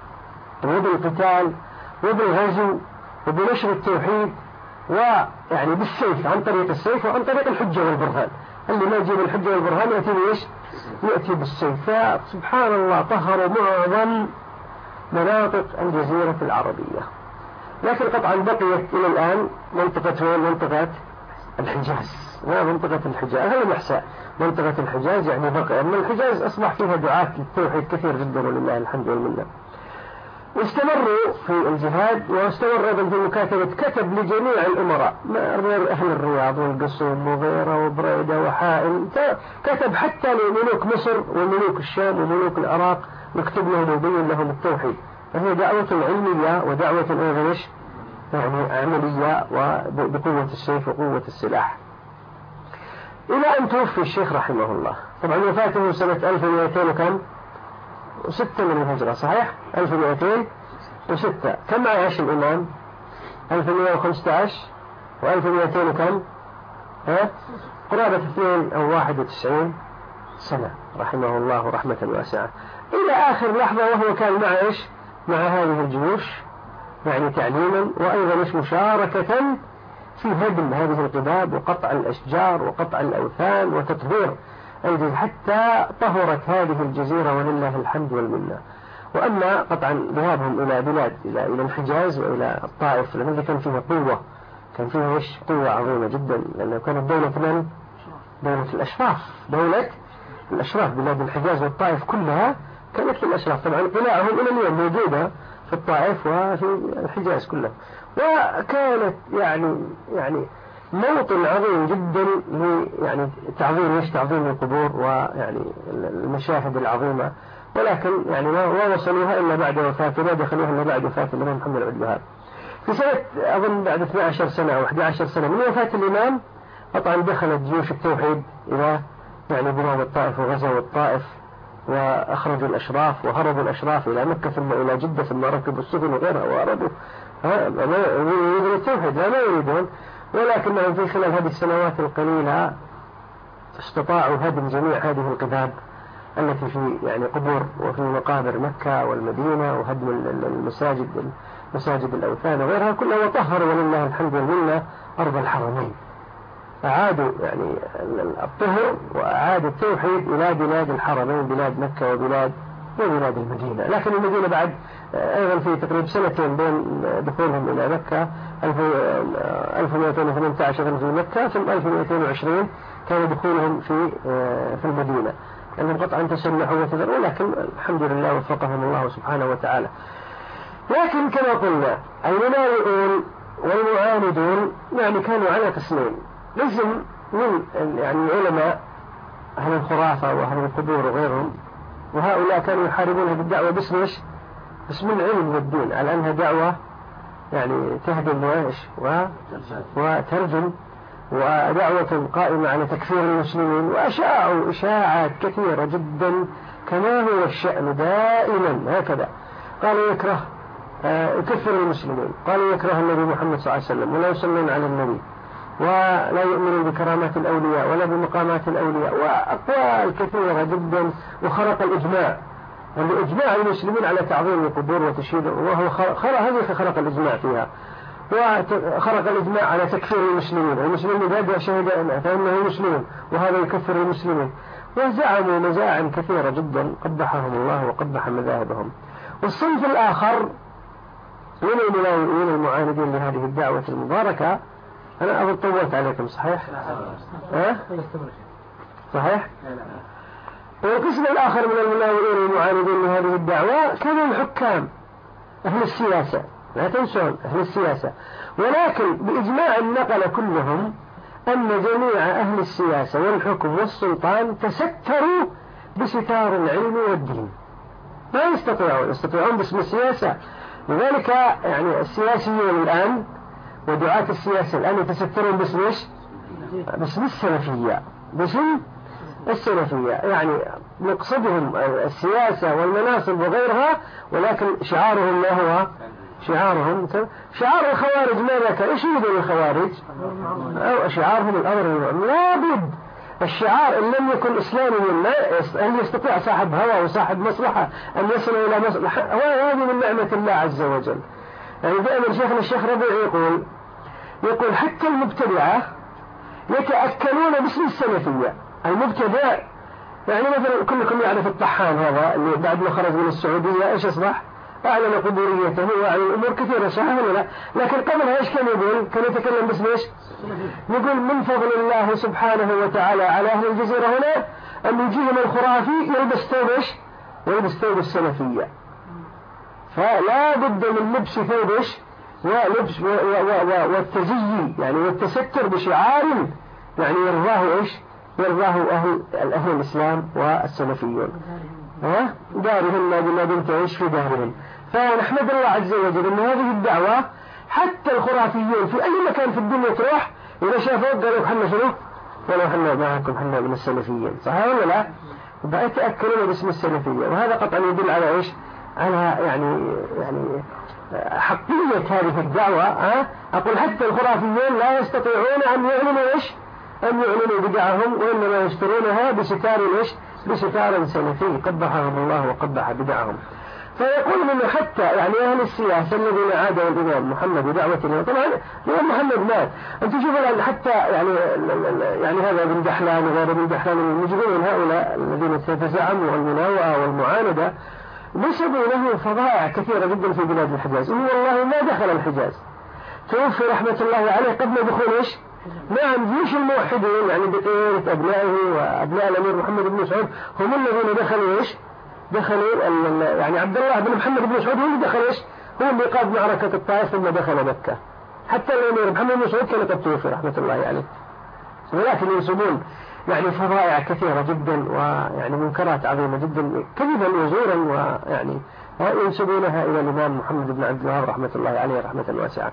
C: وبالقتال وبالغزو وبنشر التوحيد، ويعني بالسيف، عن طريق السيف وعن طريق الحجة والبرهان. اللي ما يجيب الحجة والبرهان يأتي بإيش؟ يأتي بالسيف. فسبحان الله طهروا معظم مناطق الجزيرة العربية. لكن قطعا بقيت إلى الآن منطقة الحجاز، منطقة الحجاز هذا الإحساء، منطقة الحجاز يعني بقي. أما الحجاز أصبح فيها دعاة للتوحيد كثير جدا ولله الحمد والمنة. واستمروا في الجهاد، واستمر أيضا في مكاتبة، كتب لجميع الأمراء أهل الرياض والقصوم وغيره وبريدة وحائل، كتب حتى لملوك مصر وملوك الشام وملوك العراق، يكتب لهم ويبين لهم التوحيد. فهي دعوة علمية ودعوة أيضا يعني عملية وبقوة السيف وقوة السلاح، إلى أن توفي الشيخ رحمه الله. طبعا وفاته سنة 1200 وكم؟ 6 من الهجرة، صحيح؟ 1206. كم عاش الإمام؟ 1115 و1200 وكم؟ قرابة 2 أو 91 سنة رحمه الله رحمة واسعة، إلى آخر لحظة، وهو كان مع هذه الجيوش يعني تعليما، وأيضا مشاركة في هدم هذه القباب وقطع الأشجار وقطع الأوثان وتطهير الجزيرة، حتى طهرت هذه الجزيرة ولله الحمد والمنة. وأما قطعا ذهابهم إلى بلاد إلى الحجاز وإلى الطائف، لأنه كان فيها قوة، كان فيها قوة عظيمة جدا، لأنه كانت دولة من؟ دولة الأشراف. بلاد الحجاز والطائف كلها كانت للأشراف. طبعا قلاعهم إلى اليوم موجودة في الطائف وفي الحجاز كلها. وكانت يعني موطن عظيم جدا يعني تعظيم القبور ويعني المشاهد العظيمة. ولكن يعني ما وصلوها إلا بعد وفاته، ما دخلوها إلا بعد وفاة الإمام محمد بن عبد الوهاب في سنة أظن بعد 12 سنة أو 11 سنة من وفاة الإمام. طبعا دخلت جيوش التوحيد إلى يعني بلاد الطائف وغزوا الطائف وأخرجوا الأشراف وهربوا الأشراف إلى مكة ثم إلى جدة ثم ركبوا السفن وغيرها وهربوا. يريدون التوحيد، لا ما يريدون، ولكنهم في خلال هذه السنوات القليلة استطاعوا هدم جميع هذه القباب التي في يعني قبور وفي مقابر مكة والمدينة، وهدم مساجد الأوثان وغيرها كلها، وطهروا ولله الحمد والمنة أرض الحرمين. أعادوا يعني الطهر وأعادوا التوحيد إلى بلاد الحرمين، بلاد مكة وبلاد المدينة. لكن المدينة بعد أيضا في تقريبا سنتين بين دخولهم إلى مكة، 1218 في مكة، ثم 1220 كان دخولهم في المدينة، لأنهم قطعا تسلحوا وتذروا، ولكن الحمد لله وفقهم الله سبحانه وتعالى. لكن كما قلنا المناوئون والمعاندون يعني كانوا على قسمين، قسم من يعني علماء أهل الخرافة وأهل القبور وغيرهم، وهؤلاء كانوا يحاربونها بالدعوة باسم العلم والدين، على أنها دعوة يعني تهدم وترجم، ودعوة قائمة على تكفير المسلمين، وأشاعوا إشاعات كثيرة جدا كما هو الشأن دائما هكذا. قالوا يكفر المسلمين، قالوا يكره النبي محمد صلى الله عليه وسلم، ولا يصلون على النبي، ولا يؤمنون بكرامات الأولياء ولا بمقامات الأولياء، وأقوال كثيرة جدا. وخرق الإجماع، إجماع المسلمين على تعظيم القبور وتشييد، وهو خرق الإجماع فيها. وخرق الإجماع على تكفير المسلمين، المسلمين إذا شهد فإنه مسلم وهذا يكفر المسلمين، وزعموا مزاعم كثيرة جدا قبحهم الله وقبح مذاهبهم. والصنف الآخر من المناوئين المعاندين لهذه الدعوة المباركة، أنا أظن طولت عليكم صحيح؟ صحيح؟ والقسم الآخر من المناوئين المعاندين لهذه الدعوة كانوا الحكام أهل السياسة، لا تنسون أهل السياسة، ولكن بإجماع نقل كلهم أن جميع أهل السياسة والحكم والسلطان تستروا بستار العلم والدين، ما يستطيعون باسم السياسة. لذلك يعني السياسيون الآن ودعاة السياسة الآن يتسترون باسم السلفية، باسم السلفية، يعني نقصدهم السياسة والمناصب وغيرها، ولكن شعارهم ما هو شعار الخوارج ماذا كان؟ ايش يريدون الخوارج؟ أو شعارهم الأمر بالمعروف. لابد الشعار إن لم يكن إسلاميا أن يستطيع صاحب هوى وصاحب مصلحة أن يصل إلى مصلحة، وهذه من نعمة الله عز وجل. يعني دائما شيخنا الشيخ ربيع يقول حتى المبتدعة يتأكلون باسم السلفية. المبتدع يعني مثلا كلكم يعرف الطحان هذا اللي بعد ما خرج من السعودية ايش اصبح؟ اعلن قبوريته واعلن امور كثيرة، صح ولا لا؟ لكن قبلها ايش كان يقول؟ كان يتكلم باسم ايش؟ يقول من فضل الله سبحانه وتعالى على اهل الجزيرة هنا ان يجيهم الخرافي يلبس ثوب ايش؟ يلبس ثوب السلفية. فلا بد من لبس ثوب ايش؟ ولبس والتزيي يعني والتستر بشعار يعني يرضاه ايش؟ يرضاه أهل الإسلام والسلفيون، دارهم ما دمت تعيش في دارهم. فنحمد الله عز وجل أن هذه الدعوة حتى الخرافيون في أي مكان في الدنيا تروح إذا شافوا قالوا حنا شنو؟ قالوا حنا معكم، حنا من السلفيين، صحيح ولا لا؟ يتأكلون باسم السلفية، وهذا قطعا يدل على إيش؟ على يعني حقية هذه الدعوة. أقول حتى الخرافيون لا يستطيعون أن يعلنوا إيش؟ أن يعلنوا بدعهم، وإنما يشترونها بستار سلفي قبحهم الله وقبح بدعهم. فيقول منه حتى يعني أهل السياسة الذين عادوا الإمام محمد بدعوته، طبعا الإمام محمد مات، أنت شوفوا الآن حتى يعني هذا ابن دحلان وغير ابن دحلان المجرمين هؤلاء الذين تزعموا المناوئة والمعاندة نسبوا له فضائع كثيرة جدا في بلاد الحجاز. إنه والله ما دخل الحجاز، توفي رحمة الله عليه قبل دخول إيش؟ نعم جيش الموحدين يعني بقيادة أبنائه وأبناء الأمير محمد بن سعود هم الذين دخلوا إيش؟ دخلوا يعني عبد الله بن محمد بن سعود هو اللي دخل إيش؟ هو اللي قاد معركة الطائف ثم دخل مكة. حتى الأمير محمد بن سعود كان قد توفي رحمة الله عليه. ولكن ينسبون يعني فضائع كثيرة جدا ويعني منكرات عظيمة جدا كذبا وزورا، ويعني ينسبونها إلى الإمام محمد بن عبد الوهاب رحمة الله عليه رحمة واسعة.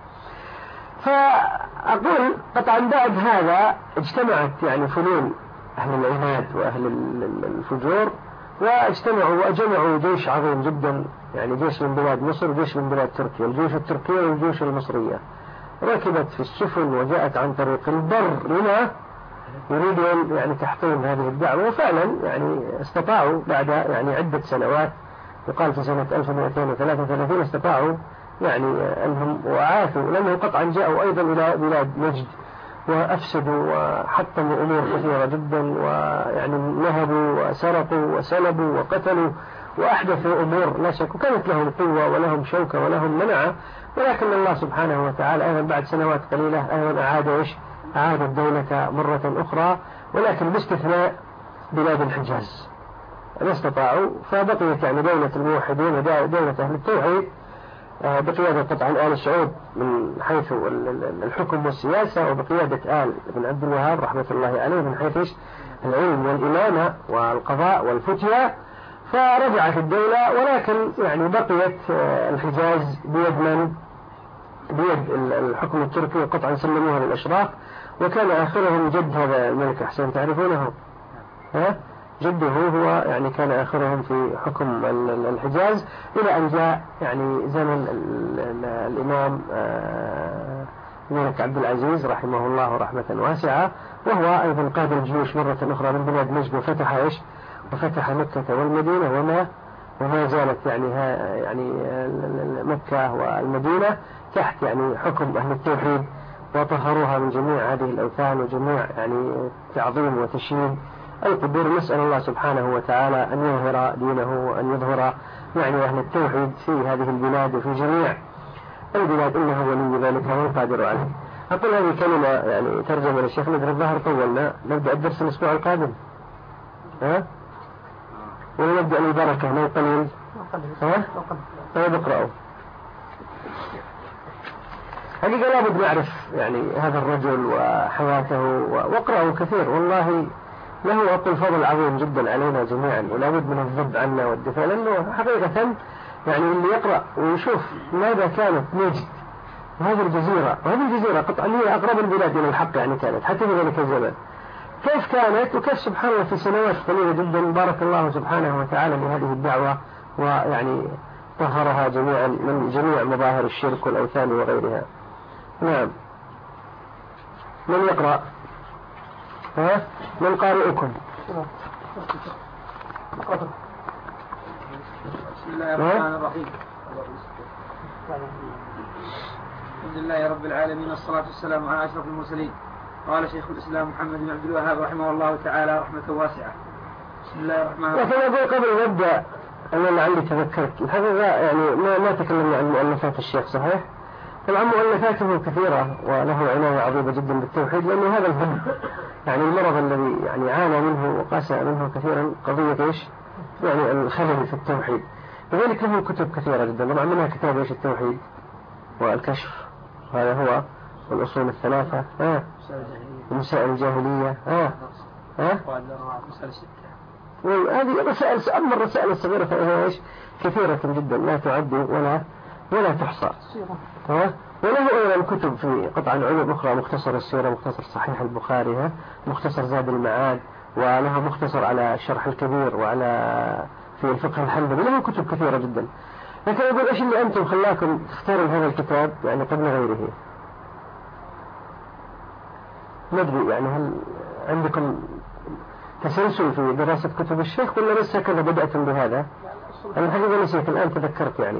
C: فأقول قطعا بعد هذا اجتمعت يعني فنون أهل العناد وأهل الفجور، واجتمعوا وجمعوا جيش عظيم جدا، يعني جيش من بلاد مصر وجيش من بلاد تركيا، الجيوش التركية والجيوش المصرية ركبت في السفن وجاءت عن طريق البر لما يريدون يعني تحطيم هذه الدعوة. وفعلا يعني استطاعوا بعد يعني عدة سنوات، يقال في سنة 1233 استطاعوا يعني أنهم وعاثوا، لأنهم قطعا جاءوا أيضا إلى بلاد نجد وأفسدوا وحطموا أمور كثيرة جدا، ويعني نهبوا وسرقوا وسلبوا وقتلوا وأحدثوا أمور لا شك، وكانت لهم قوة ولهم شوكة ولهم منعة. ولكن الله سبحانه وتعالى أيضا بعد سنوات قليلة أيضا أعاد الدولة مرة أخرى، ولكن باستثناء بلاد الحجاز ما استطاعوا. فبقيت يعني دولة الموحدين ودولة أهل التوحيد بقيادة طبعا آل سعود من حيث الحكم والسياسة، وبقيادة آل بن عبد الوهاب رحمة الله عليه من حيث العلم والإمامة والقضاء والفتية. فرجعت الدولة، ولكن يعني بقيت الحجاز بيد الحكم التركي، وقطعا سلموها للأشراف، وكان آخرهم جد هذا الملك أحسن تعرفونه، جده هو يعني كان آخرهم في حكم الحجاز، إلى أن جاء يعني زمن الإمام الملك عبد العزيز رحمه الله رحمة واسعة، وهو أيضا قاد الجيوش مرة أخرى من بلاد نجد وفتح مكة والمدينة وما زالت يعني مكة والمدينة تحت يعني حكم أهل التوحيد، وطهروها من جميع هذه الأوثان وجميع يعني تعظيم وتشييد القبور. نسأل الله سبحانه وتعالى أن يظهر دينه وأن يظهر يعني أهل التوحيد في هذه البلاد وفي جميع البلاد، إنه ولي ذلك والقادر عليه. أقول هذه كلمة يعني ترجمة للشيخ ندر الظهر. طولنا، نبدأ الدرس الأسبوع القادم ونبدأ البركة من قليل. طيب اقرأوا. حقيقة لابد نعرف يعني هذا الرجل وحياته واقرأوا كثير، والله له أقول فضل عظيم جدا علينا جميعا، ولابد من الذب عنا والدفاع، لأنه حقيقة يعني اللي يقرأ ويشوف ماذا كانت نجد هذه الجزيرة، وهذه الجزيرة قطعا هي أقرب البلاد إلى الحق يعني كانت حتى في ذلك الزمن، كيف كانت وكيف سبحان الله في سنوات قليلة جدا بارك الله سبحانه وتعالى لهذه الدعوة، ويعني طهرها جميعا من جميع مظاهر الشرك والأوثان وغيرها. نعم، من يقرأ؟ من قارئكم؟
D: بسم الله الرحمن الرحيم. الحمد لله رب العالمين، والصلاة والسلام على أشرف المرسلين. قال شيخ الإسلام محمد بن عبد الوهاب رحمه الله تعالى رحمة واسعة. بسم الله الرحمن الرحيم.
C: لكن أقول قبل أن نبدأ أنا لعلي تذكرت الحقيقة يعني ما تكلمنا عن مؤلفات الشيخ، صحيح؟ طبعا مؤلفاته كثيرة وله عناية عظيمة جدا بالتوحيد، لأنه هذا الهم يعني المرض الذي يعني عانى منه وقاسى منه كثيرا قضية إيش؟ يعني الخلل في التوحيد. لذلك له كتب كثيرة جدا، طبعا منها كتاب إيش؟ التوحيد والكشف، هذا هو، والأصول الثلاثة، ومسائل الجاهلية، وهذه رسائل. أما الرسائل الصغيرة فهي إيش؟ كثيرة جدا لا تعد ولا تحصى. وله أيضا كتب في قطعا علوم أخرى، مختصر السيرة، مختصر صحيح البخاري، مختصر زاد المعاد، وله مختصر على الشرح الكبير، وعلى في الفقه الحنبلي، له كتب كثيرة جدا. لكن أقول إيش اللي أنتم خلاكم تختاروا هذا الكتاب يعني قبل غيره؟ ندري يعني هل عندكم تسلسل في دراسة كتب الشيخ ولا لسه كذا بدأتم بهذا؟ أنا الحقيقة نسيت الآن تذكرت يعني.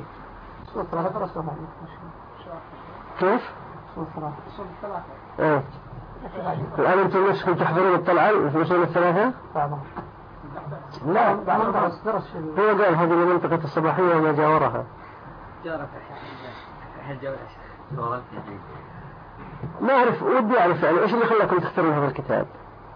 C: كيف؟ الآن أنتم نفسكم تحضرون الطلعة في أصول الثلاثة؟ لا، هو قال هذه المنطقة الصباحية وما جاورها. ما أعرف، ودي أعرف يعني إيش اللي خلاكم تختارون هذا الكتاب؟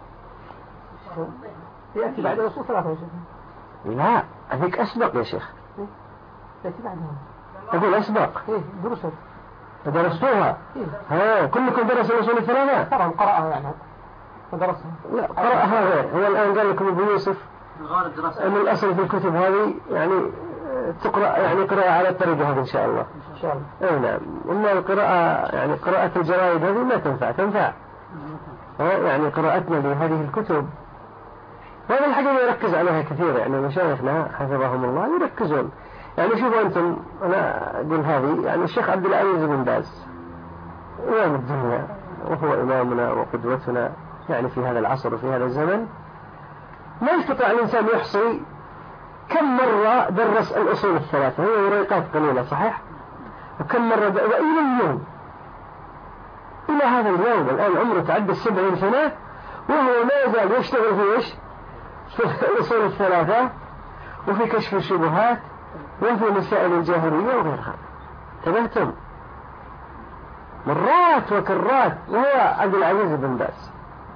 B: يأتي بعد أصول ثلاثة يا شيخ.
C: لا، هذيك أسبق يا شيخ.
B: يأتي بعدها.
C: أقول أسبق.
B: درست.
C: درستوها؟ كلكم درسوا أصول الثلاثة؟
B: طبعا قرأها يعني. ودرسها.
C: لا، قرأها غير. هو الآن قال لكم أبو يوسف أن الأصل في الكتب هذه يعني تقرأ يعني قراءة على الطريقة هذه إن شاء الله.
B: إن شاء الله.
C: نعم. أما القراءة يعني قراءة الجرائد هذه ما تنفع. يعني قراءتنا لهذه الكتب وهذا الحاجة يركز عليها كثير، يعني مشايخنا حفظهم الله يركزون. يعني شوفوا أنتم، أنا أقول هذه يعني الشيخ عبد العزيز بن باز إمام الدنيا، وهو إمامنا وقدوتنا يعني في هذا العصر وفي هذا الزمن. ما يستطيع الإنسان يحصي كم مرة درس الأصول الثلاثة، هي ورقات قليلة صحيح، وكم مرة وإلى اليوم، إلى هذا اليوم الآن عمره تعدى 70 سنة وهو ما يزال يشتغل في إيش؟ في الأصول الثلاثة وفي كشف الشبهات وفي مسائل الجاهلية وغيرها. تبهتم مرات وكرات، وهو عبد العزيز بن باز.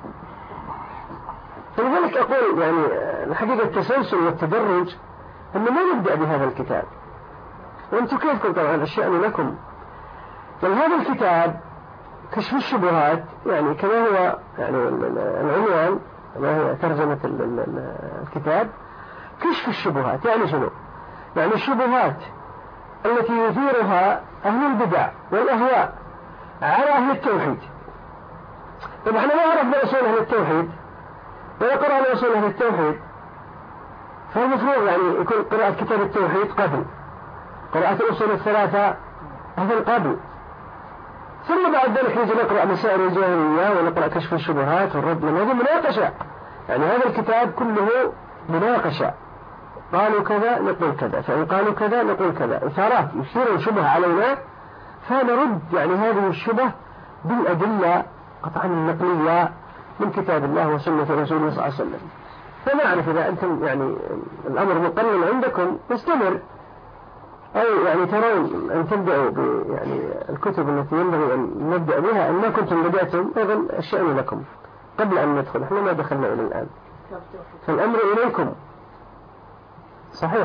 C: فلذلك أقول يعني الحقيقة التسلسل والتدرج أنه ما نبدأ بهذا الكتاب، وأنتم كيفكم طبعا الشأن لكم. هذا الكتاب كشف الشبهات يعني كما هو يعني العنوان، ما هي ترجمة الكتاب، كشف الشبهات. يعني شنو؟ يعني الشبهات التي يثيرها أهل البدع والأهواء على أهل التوحيد. طبعا احنا ما عرفنا أصول أهل التوحيد ولا قرأنا أصول أهل التوحيد، فالمفروض يعني يكون قراءة كتاب التوحيد قبل قراءة الأصول الثلاثة قبل، ثم بعد ذلك نجي نقرأ مسائل الجاهلية ونقرأ كشف الشبهات والرد من هذه مناقشة. يعني هذا الكتاب كله مناقشة قالوا كذا نقول كذا، فإن قالوا كذا نقول كذا، إثارات يثير الشبه علينا فنرد يعني هذه الشبه بالأدلة قطعا النقلية من كتاب الله وسنة رسوله صلى الله عليه وسلم. فنعرف إذا أنتم يعني الأمر مقلل عندكم نستمر، أو يعني ترون أن تبدأوا يعني الكتب التي ينبغي أن نبدأ بها أن ما كنتم بدأتم أيضا الشأن لكم قبل أن ندخل، احنا ما دخلنا إلى الآن، فالأمر إليكم. صحيح.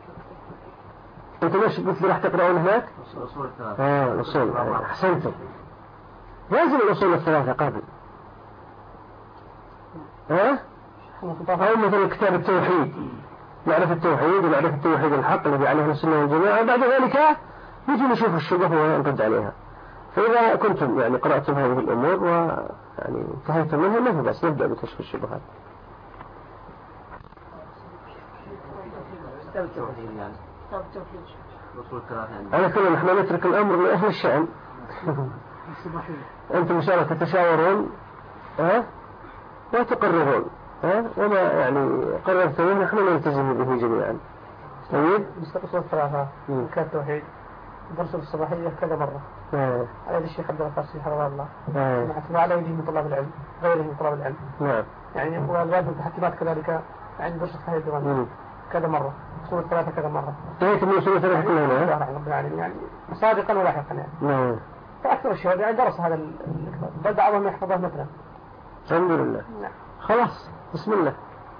C: أنتم ليش قلت لي راح تقرأون هناك؟ الأصول. أحسنتم. لازم الأصول الثلاثة قبل. أو مثل كتاب التوحيد، معرفة التوحيد ومعرفة التوحيد الحق الذي عليه السنة والجماعة، بعد ذلك نجي نشوف الشبه ونرد عليها. فإذا كنتم يعني قرأتم هذه الأمور ويعني انتهيتم منها ما في بأس نبدأ بكشف الشبهات. على كل نحن نترك الأمر لأهل الشأن. أنتم إن شاء الله تتشاورون وتقررون وما يعني قررتم نحن نلتزم به جميعا. طيب
B: مستقصد الثلاثة كالتوحيد درس الصباحية كذا مرة على الشيخ عبد الفارسي حفظه الله وعلى يده من طلاب العلم غيره من طلاب العلم يعني والواجب التحكيمات كذلك يعني درس الصحيح الدراسي كذا مرة أصول الثلاثة كذا مرة.
C: طيب من أصول الثلاثة كلها
B: رب العالمين يعني سابقا ولاحقا يعني. فأكثر الشباب يعني درس هذا بل بعضهم يحفظه مثلا.
C: الحمد لله. خلاص بسم الله.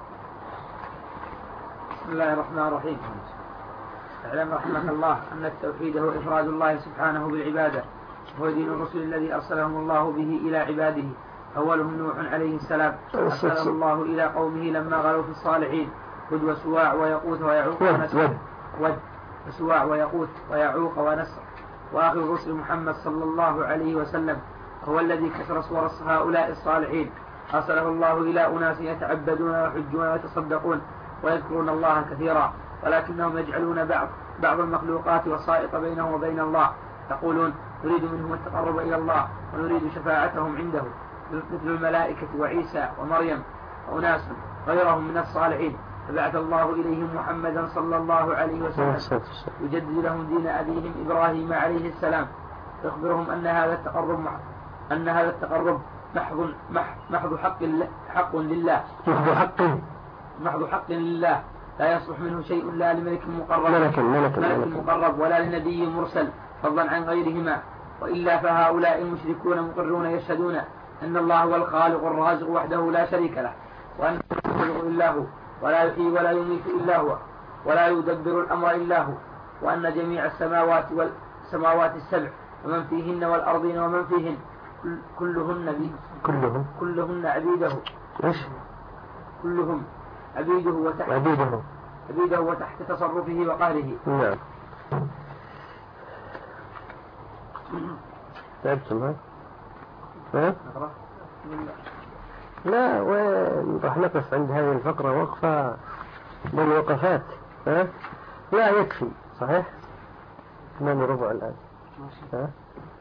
D: بسم الله الرحمن الرحيم. اعلم رحمك الله أن التوحيد هو إفراد الله سبحانه بالعبادة، هو دين الرسل الذي أرسلهم الله به إلى عباده، أولهم نوح عليه السلام أرسله الله إلى قومه لما غلوا في الصالحين ود وسواع ويقوت ويعوق ونسر وسواع ويقوت ويعوق ونسر. وآخر الرسل محمد صلى الله عليه وسلم هو الذي كسر صور هؤلاء الصالحين، أرسله الله إلى أناس يتعبدون ويحجون ويتصدقون ويذكرون الله كثيرا، ولكنهم يجعلون بعض المخلوقات وسائط بينهم وبين الله، يقولون نريد منهم التقرب إلى الله ونريد شفاعتهم عنده، مثل الملائكة وعيسى ومريم وأناس غيرهم من الصالحين. فبعث الله إليهم محمدا صلى الله عليه وسلم يجدد لهم دين أبيهم إبراهيم عليه السلام، يخبرهم أن هذا التقرب محض حق لله لا يصلح منه شيء لا لملك مقرب ولا لنبي مرسل فضلا عن غيرهما، وإلا فهؤلاء المشركون مقرون يشهدون أن الله هو الخالق الرازق وحده لا شريك له، وأنه يخلق إلا هو ولا يحيي ولا يميت إلا هو ولا يدبر الأمر إلا هو، وأن جميع السماوات السبع ومن فيهن والأرضين ومن فيهن كلهن عبيده كلهم عبيده وتحت تصرفه وقهره.
C: نعم. تعبتم ها؟ لا وين راح نقف عند هذه الفقرة وقفة من وقفات لا يكفي صحيح 8:15 الآن